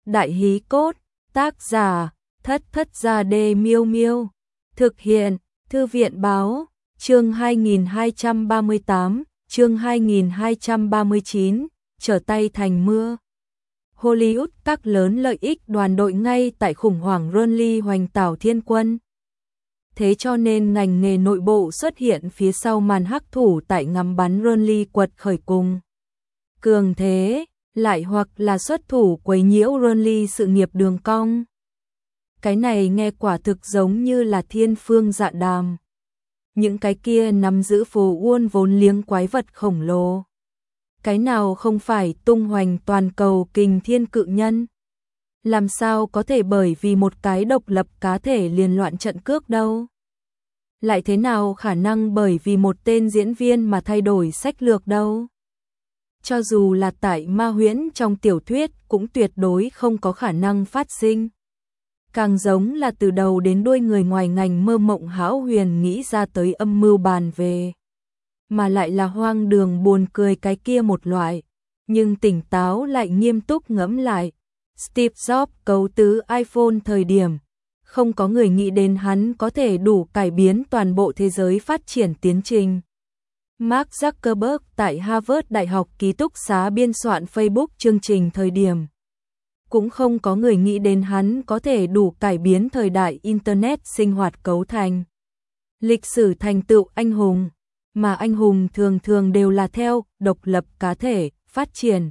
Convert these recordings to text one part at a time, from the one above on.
Đại hí cốt, tác giả, Thất Thất Gia Đê Miêu Miêu. Thực hiện, Thư viện báo, chương 2238, chương 2239, trở tay thành mưa. Hollywood các lớn lợi ích đoàn đội ngay tại khủng hoảng Ronly hoành tảo thiên quân. Thế cho nên ngành nghề nội bộ xuất hiện phía sau màn hắc thủ tại ngắm bắn Ronly quật khởi cùng cường thế, lại hoặc là xuất thủ quấy nhiễu Ronly sự nghiệp đường cong. Cái này nghe quả thực giống như là thiên phương dạ đàm. Những cái kia nắm giữ phù uôn vốn liếng quái vật khổng lồ. Cái nào không phải tung hoành toàn cầu kình thiên cự nhân? Làm sao có thể bởi vì một cái độc lập cá thể liền loạn trận cước đâu? Lại thế nào khả năng bởi vì một tên diễn viên mà thay đổi sách lược đâu? Cho dù là tại ma huyễn trong tiểu thuyết cũng tuyệt đối không có khả năng phát sinh. Càng giống là từ đầu đến đuôi người ngoài ngành mơ mộng hão huyền nghĩ ra tới âm mưu bàn về. Mà lại là hoang đường buồn cười cái kia một loại. Nhưng tỉnh táo lại nghiêm túc ngẫm lại. Steve Jobs cấu tứ iPhone thời điểm. Không có người nghĩ đến hắn có thể đủ cải biến toàn bộ thế giới phát triển tiến trình. Mark Zuckerberg tại Harvard Đại học ký túc xá biên soạn Facebook chương trình thời điểm. Cũng không có người nghĩ đến hắn có thể đủ cải biến thời đại Internet sinh hoạt cấu thành. Lịch sử thành tựu anh hùng, mà anh hùng thường thường đều là theo độc lập cá thể, phát triển.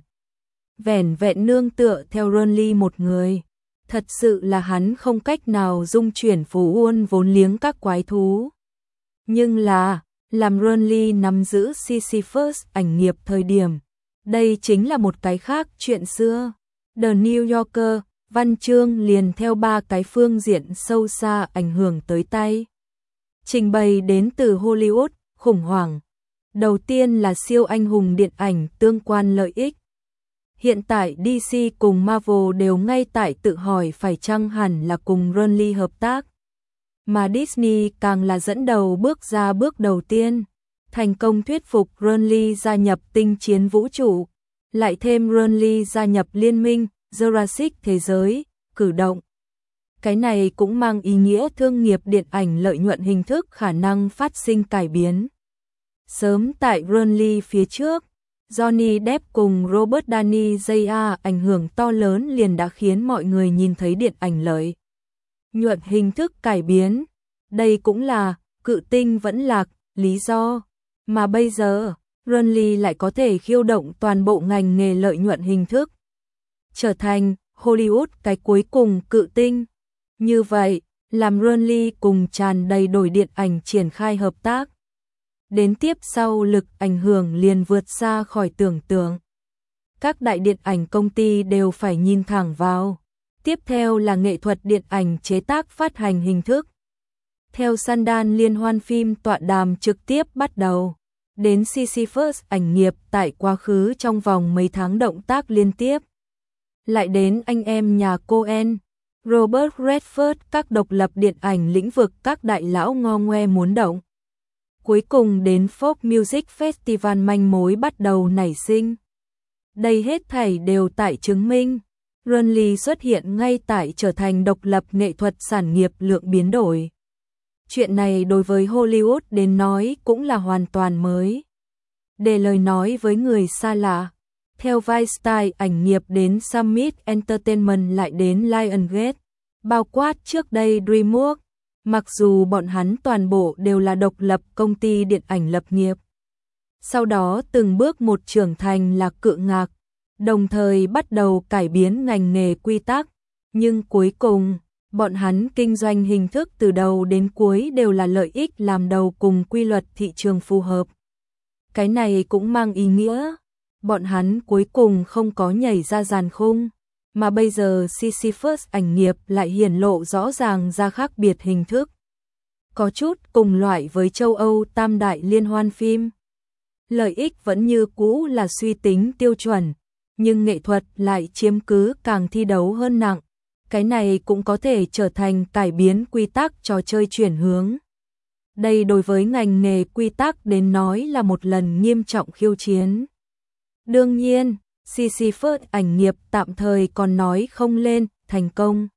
Vẻn vẹn nương tựa theo Ronly một người. Thật sự là hắn không cách nào dung chuyển phù uôn vốn liếng các quái thú. Nhưng là, làm Ronly nắm giữ Sisyphus ảnh nghiệp thời điểm. Đây chính là một cái khác chuyện xưa. The New Yorker, văn chương liền theo ba cái phương diện sâu xa ảnh hưởng tới tay. Trình bày đến từ Hollywood, khủng hoảng. Đầu tiên là siêu anh hùng điện ảnh tương quan lợi ích. Hiện tại DC cùng Marvel đều ngay tại tự hỏi phải chăng hẳn là cùng Ronly hợp tác. Mà Disney càng là dẫn đầu bước ra bước đầu tiên. Thành công thuyết phục Ronly gia nhập tinh chiến vũ trụ. Lại thêm Ronly gia nhập liên minh Jurassic thế giới, cử động. Cái này cũng mang ý nghĩa thương nghiệp điện ảnh lợi nhuận hình thức khả năng phát sinh cải biến. Sớm tại Ronly phía trước, Johnny Depp cùng Robert Downey Jr. ảnh hưởng to lớn liền đã khiến mọi người nhìn thấy điện ảnh lợi nhuận hình thức cải biến. Đây cũng là cự tinh vẫn lạc lý do. Mà bây giờ, Ronly lại có thể khiêu động toàn bộ ngành nghề lợi nhuận hình thức. Trở thành Hollywood cái cuối cùng cự tinh. Như vậy, làm Ronly cùng tràn đầy đổi điện ảnh triển khai hợp tác. Đến tiếp sau lực ảnh hưởng liền vượt xa khỏi tưởng tượng. Các đại điện ảnh công ty đều phải nhìn thẳng vào. Tiếp theo là nghệ thuật điện ảnh chế tác phát hành hình thức. Theo Sundance liên hoan phim tọa đàm trực tiếp bắt đầu. Đến Sisyphus ảnh nghiệp tại quá khứ trong vòng mấy tháng động tác liên tiếp. Lại đến anh em nhà Coen, Robert Redford các độc lập điện ảnh lĩnh vực các đại lão ngo ngoe muốn động. Cuối cùng đến Folk Music Festival manh mối bắt đầu nảy sinh. Đây hết thảy đều tại chứng minh. Ronly xuất hiện ngay tại trở thành độc lập nghệ thuật sản nghiệp lượng biến đổi. Chuyện này đối với Hollywood đến nói cũng là hoàn toàn mới. Để lời nói với người xa lạ, theo Weinstein ảnh nghiệp đến Summit Entertainment lại đến Lionsgate, bao quát trước đây DreamWorks, mặc dù bọn hắn toàn bộ đều là độc lập công ty điện ảnh lập nghiệp. Sau đó từng bước một trưởng thành là cự ngạc, đồng thời bắt đầu cải biến ngành nghề quy tắc, nhưng cuối cùng, bọn hắn kinh doanh hình thức từ đầu đến cuối đều là lợi ích làm đầu cùng quy luật thị trường phù hợp. Cái này cũng mang ý nghĩa, bọn hắn cuối cùng không có nhảy ra giàn khung, mà bây giờ Sisyphus ảnh nghiệp lại hiển lộ rõ ràng ra khác biệt hình thức. Có chút cùng loại với châu Âu tam đại liên hoan phim. Lợi ích vẫn như cũ là suy tính tiêu chuẩn, nhưng nghệ thuật lại chiếm cứ càng thi đấu hơn nặng. Cái này cũng có thể trở thành cải biến quy tắc trò chơi chuyển hướng. Đây đối với ngành nghề quy tắc đến nói là một lần nghiêm trọng khiêu chiến. Đương nhiên, Sisyphus ảnh nghiệp tạm thời còn nói không lên, thành công.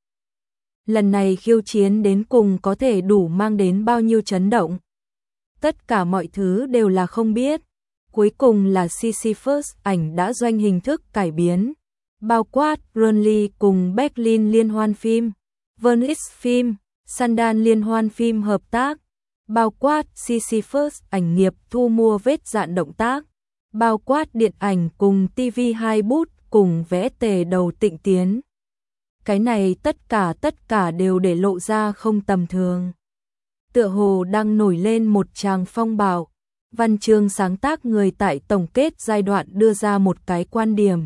Lần này khiêu chiến đến cùng có thể đủ mang đến bao nhiêu chấn động. Tất cả mọi thứ đều là không biết. Cuối cùng là Sisyphus ảnh đã doanh hình thức cải biến. Bao quát Burnley cùng Berlin liên hoan phim, Venice phim, Sundance liên hoan phim hợp tác. Bao quát Sisyphus ảnh nghiệp thu mua vết dạn động tác. Bao quát điện ảnh cùng TV2 bút cùng vẽ tề đầu Tịnh Tiến. Cái này tất cả đều để lộ ra không tầm thường. Tựa hồ đang nổi lên một tràng phong bạo. Văn chương sáng tác người tại tổng kết giai đoạn đưa ra một cái quan điểm.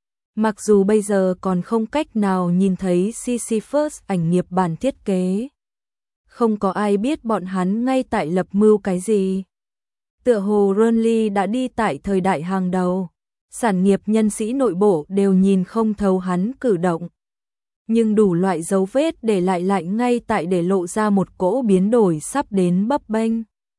Mặc dù bây giờ còn không cách nào nhìn thấy Sisyphus ảnh nghiệp bản thiết kế. Không có ai biết bọn hắn ngay tại lập mưu cái gì. Tựa hồ Burnley đã đi tại thời đại hàng đầu. Sản nghiệp nhân sĩ nội bộ đều nhìn không thấu hắn cử động. Nhưng đủ loại dấu vết để lại ngay tại để lộ ra một cỗ biến đổi sắp đến bấp bênh.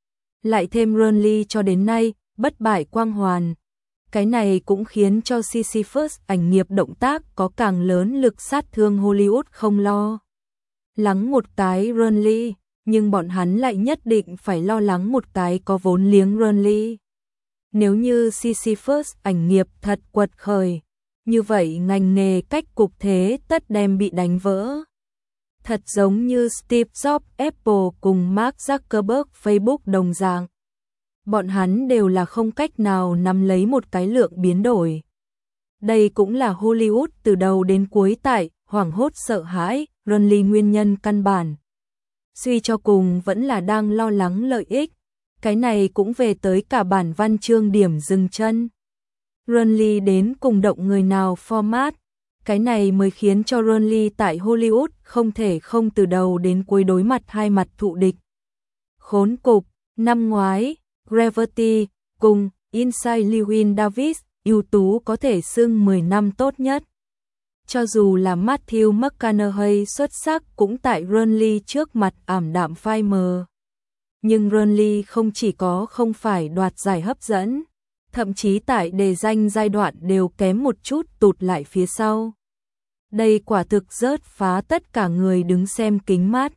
Lại thêm Burnley cho đến nay, bất bại quang hoàn. Cái này cũng khiến cho Sisyphus ảnh nghiệp động tác có càng lớn lực sát thương Hollywood không lo. Lắng một cái Burnley, nhưng bọn hắn lại nhất định phải lo lắng một cái có vốn liếng Burnley. Nếu như Sisyphus ảnh nghiệp thật quật khởi, như vậy ngành nghề cách cục thế tất đem bị đánh vỡ. Thật giống như Steve Jobs Apple cùng Mark Zuckerberg Facebook đồng dạng. Bọn hắn đều là không cách nào nắm lấy một cái lượng biến đổi. Đây cũng là Hollywood từ đầu đến cuối tại hoảng hốt sợ hãi, Burnley nguyên nhân căn bản. Suy cho cùng vẫn là đang lo lắng lợi ích. Cái này cũng về tới cả bản văn chương điểm dừng chân. Burnley đến cùng động người nào format. Cái này mới khiến cho Burnley tại Hollywood không thể không từ đầu đến cuối đối mặt hai mặt thụ địch. Khốn cục, năm ngoái, Gravity cùng Inside Llewyn Davis, ưu tú có thể xưng 10 năm tốt nhất. Cho dù là Matthew McConaughey xuất sắc cũng tại Burnley trước mặt ảm đạm phai mờ. Nhưng Burnley không chỉ có không phải đoạt giải hấp dẫn, thậm chí tại đề danh giai đoạn đều kém một chút tụt lại phía sau. Đây quả thực rớt phá tất cả người đứng xem kính mát.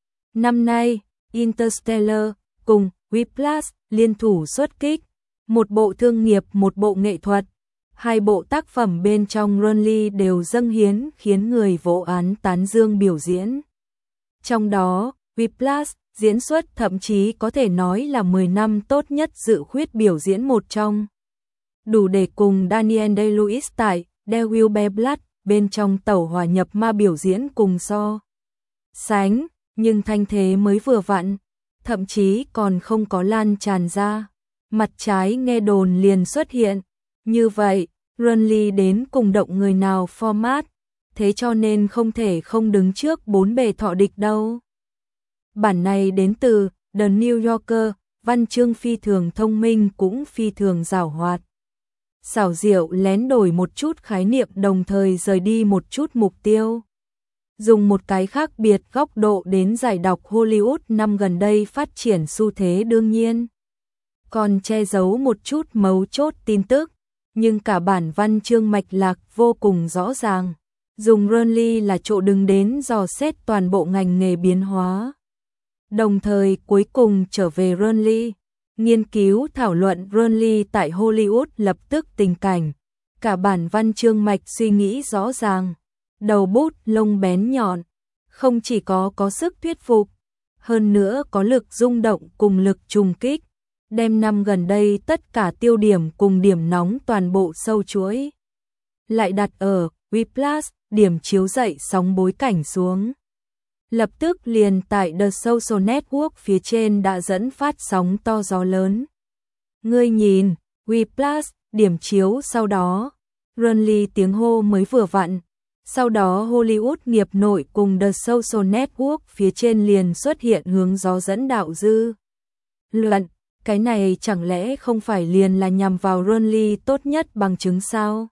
Năm nay, Interstellar cùng Whiplash liên thủ xuất kích, một bộ thương nghiệp một bộ nghệ thuật. Hai bộ tác phẩm bên trong Burnley đều dâng hiến khiến người vô án tán dương biểu diễn. Trong đó, Whiplash diễn xuất thậm chí có thể nói là 10 năm tốt nhất dự khuyết biểu diễn một trong. Đủ để cùng Daniel Day-Lewis tại Devil Bear Blood bên trong tẩu hòa nhập ma biểu diễn cùng so sánh, nhưng thanh thế mới vừa vặn, thậm chí còn không có lan tràn ra. Mặt trái nghe đồn liền xuất hiện. Như vậy, Burnley đến cùng động người nào format, thế cho nên không thể không đứng trước bốn bề thọ địch đâu. Bản này đến từ The New Yorker, văn chương phi thường thông minh cũng phi thường giảo hoạt. Xảo diệu lén đổi một chút khái niệm đồng thời rời đi một chút mục tiêu. Dùng một cái khác biệt góc độ đến giải đọc Hollywood năm gần đây phát triển xu thế đương nhiên. Còn che giấu một chút mấu chốt tin tức, nhưng cả bản văn chương mạch lạc vô cùng rõ ràng. Dùng Burnley là chỗ đứng đến dò xét toàn bộ ngành nghề biến hóa. Đồng thời cuối cùng trở về Burnley, nghiên cứu thảo luận Burnley tại Hollywood lập tức tình cảnh. Cả bản văn chương mạch suy nghĩ rõ ràng, đầu bút lông bén nhọn, không chỉ có sức thuyết phục, hơn nữa có lực rung động cùng lực trùng kích, đem năm gần đây tất cả tiêu điểm cùng điểm nóng toàn bộ sâu chuỗi. Lại đặt ở Whiplash, điểm chiếu dậy sóng bối cảnh xuống. Lập tức liền tại The Social Network phía trên đã dẫn phát sóng to gió lớn. Ngươi nhìn, Whiplash, điểm chiếu sau đó, Burnley tiếng hô mới vừa vặn. Sau đó Hollywood nghiệp nội cùng The Social Network phía trên liền xuất hiện hướng gió dẫn đạo dư luận. Cái này chẳng lẽ không phải liền là nhằm vào Burnley tốt nhất bằng chứng sao?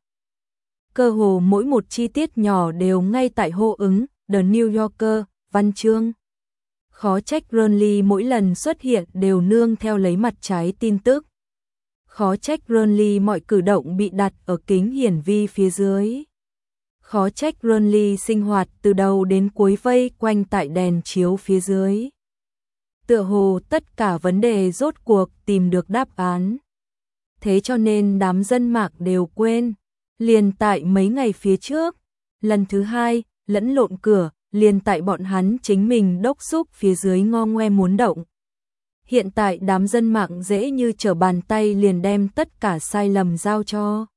Cơ hồ mỗi một chi tiết nhỏ đều ngay tại hô ứng The New Yorker, văn chương. Khó trách Burnley mỗi lần xuất hiện đều nương theo lấy mặt trái tin tức. Khó trách Burnley mọi cử động bị đặt ở kính hiển vi phía dưới. Khó trách Burnley sinh hoạt từ đầu đến cuối vây quanh tại đèn chiếu phía dưới. Tựa hồ tất cả vấn đề rốt cuộc tìm được đáp án. Thế cho nên đám dân mạng đều quên. Liền tại mấy ngày phía trước, lần thứ hai, lẫn lộn cửa, liền tại bọn hắn chính mình đốc thúc phía dưới ngo ngoe muốn động. Hiện tại đám dân mạng dễ như trở bàn tay liền đem tất cả sai lầm giao cho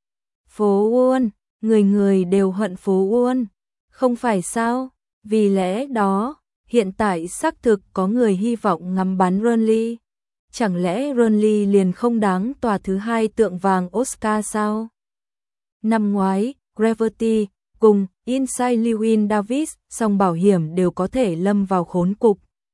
Phố Uôn, người người đều hận Phố Uôn, không phải sao? Vì lẽ đó, hiện tại xác thực có người hy vọng ngắm bắn Burnley. Chẳng lẽ Burnley liền không đáng tòa thứ hai tượng vàng Oscar sao? Năm ngoái, Gravity cùng Inside Llewyn Davis song bảo hiểm đều có thể lâm vào khốn cục.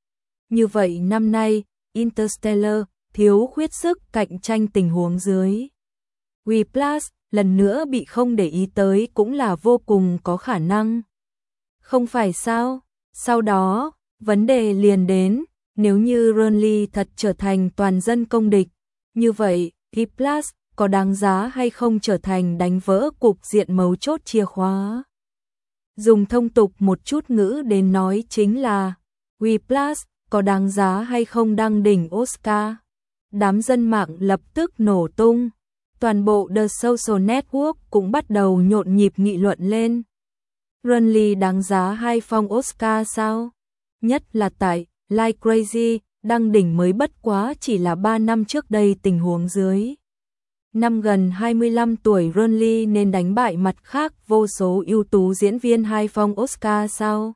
Như vậy năm nay, Interstellar thiếu khuyết sức cạnh tranh tình huống dưới. Whiplash lần nữa bị không để ý tới cũng là vô cùng có khả năng. Không phải sao? Sau đó, vấn đề liền đến, nếu như Burnley thật trở thành toàn dân công địch, như vậy, Whiplash có đáng giá hay không trở thành đánh vỡ cục diện mấu chốt chìa khóa. Dùng thông tục một chút ngữ đến nói chính là Whiplash có đáng giá hay không đăng đỉnh Oscar. Đám dân mạng lập tức nổ tung. Toàn bộ The Social Network cũng bắt đầu nhộn nhịp nghị luận lên. Burnley đáng giá 2 phong Oscar sao? Nhất là tại Like Crazy, đăng đỉnh mới bất quá chỉ là 3 năm trước đây tình huống dưới. Năm gần 25 tuổi Burnley nên đánh bại mặt khác vô số ưu tú diễn viên 2 phong Oscar sao?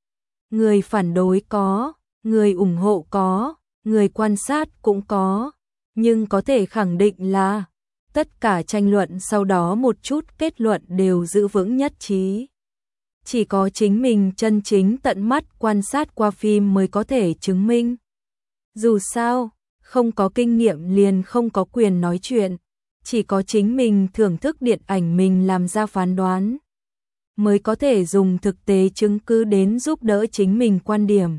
Người phản đối có, người ủng hộ có, người quan sát cũng có, nhưng có thể khẳng định là tất cả tranh luận sau đó một chút kết luận đều giữ vững nhất trí. Chỉ có chính mình chân chính tận mắt quan sát qua phim mới có thể chứng minh. Dù sao, không có kinh nghiệm liền không có quyền nói chuyện, chỉ có chính mình thưởng thức điện ảnh mình làm ra phán đoán, mới có thể dùng thực tế chứng cứ đến giúp đỡ chính mình quan điểm.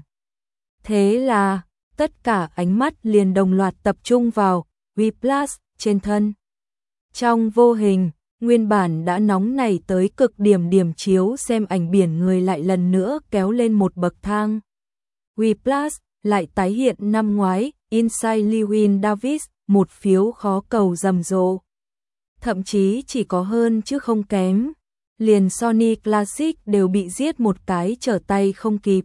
Thế là, tất cả ánh mắt liền đồng loạt tập trung vào Whiplash trên thân. Trong vô hình, nguyên bản đã nóng nảy tới cực điểm điểm chiếu xem ảnh biển người lại lần nữa kéo lên một bậc thang. Whiplash lại tái hiện năm ngoái, Inside Llewyn Davis, một phiếu khó cầu rầm rộ. Thậm chí chỉ có hơn chứ không kém. Liền Sony Classic đều bị giết một cái trở tay không kịp.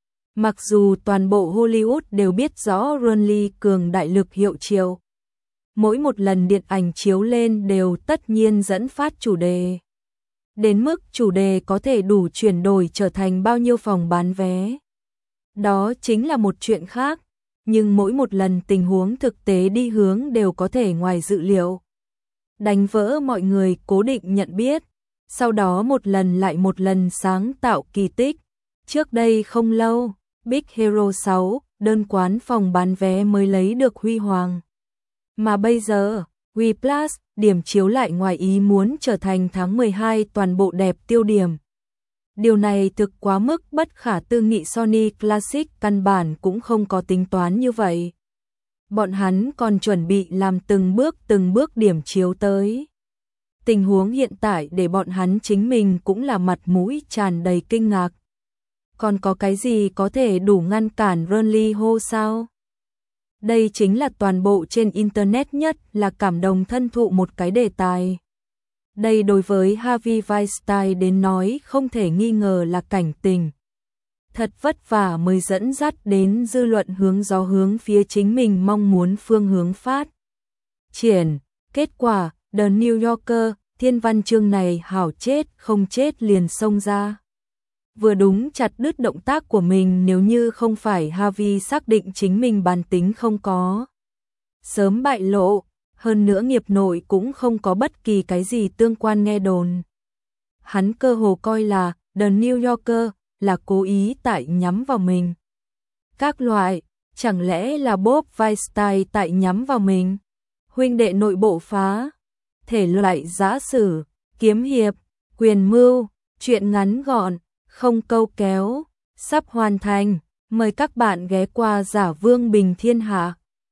Mặc dù toàn bộ Hollywood đều biết rõ Burnley cường đại lực hiệu triệu. Mỗi một lần điện ảnh chiếu lên đều tất nhiên dẫn phát chủ đề. Đến mức chủ đề có thể đủ chuyển đổi trở thành bao nhiêu phòng bán vé. Đó chính là một chuyện khác, nhưng mỗi một lần tình huống thực tế đi hướng đều có thể ngoài dự liệu. Đánh vỡ mọi người cố định nhận biết, sau đó một lần lại một lần sáng tạo kỳ tích. Trước đây không lâu, Big Hero 6, đơn quán phòng bán vé mới lấy được huy hoàng. Mà bây giờ, Whiplash, điểm chiếu lại ngoài ý muốn trở thành tháng 12 toàn bộ đẹp tiêu điểm. Điều này thực quá mức bất khả tư nghị, Sony Classic căn bản cũng không có tính toán như vậy. Bọn hắn còn chuẩn bị làm từng bước điểm chiếu tới. Tình huống hiện tại để bọn hắn chính mình cũng là mặt mũi tràn đầy kinh ngạc. Còn có cái gì có thể đủ ngăn cản Burnley hô sao? Đây chính là toàn bộ trên Internet nhất là cảm động thân thụ một cái đề tài. Đây đối với Harvey Weinstein đến nói không thể nghi ngờ là cảnh tình. Thật vất vả mới dẫn dắt đến dư luận hướng gió hướng phía chính mình mong muốn phương hướng phát triển. Kết quả, The New Yorker, thiên văn chương này hảo chết không chết liền xông ra. Vừa đúng chặt đứt động tác của mình, nếu như không phải Harvey xác định chính mình bản tính không có sớm bại lộ, hơn nữa nghiệp nội cũng không có bất kỳ cái gì tương quan nghe đồn. Hắn cơ hồ coi là The New Yorker là cố ý tại nhắm vào mình. Các loại, chẳng lẽ là Bob Weinstein tại nhắm vào mình? Huynh đệ nội bộ phá, thể loại giã sử, kiếm hiệp, quyền mưu, truyện ngắn gọn, không câu kéo, sắp hoàn thành. Mời các bạn ghé qua Giả Vương Bình Thiên Hạ.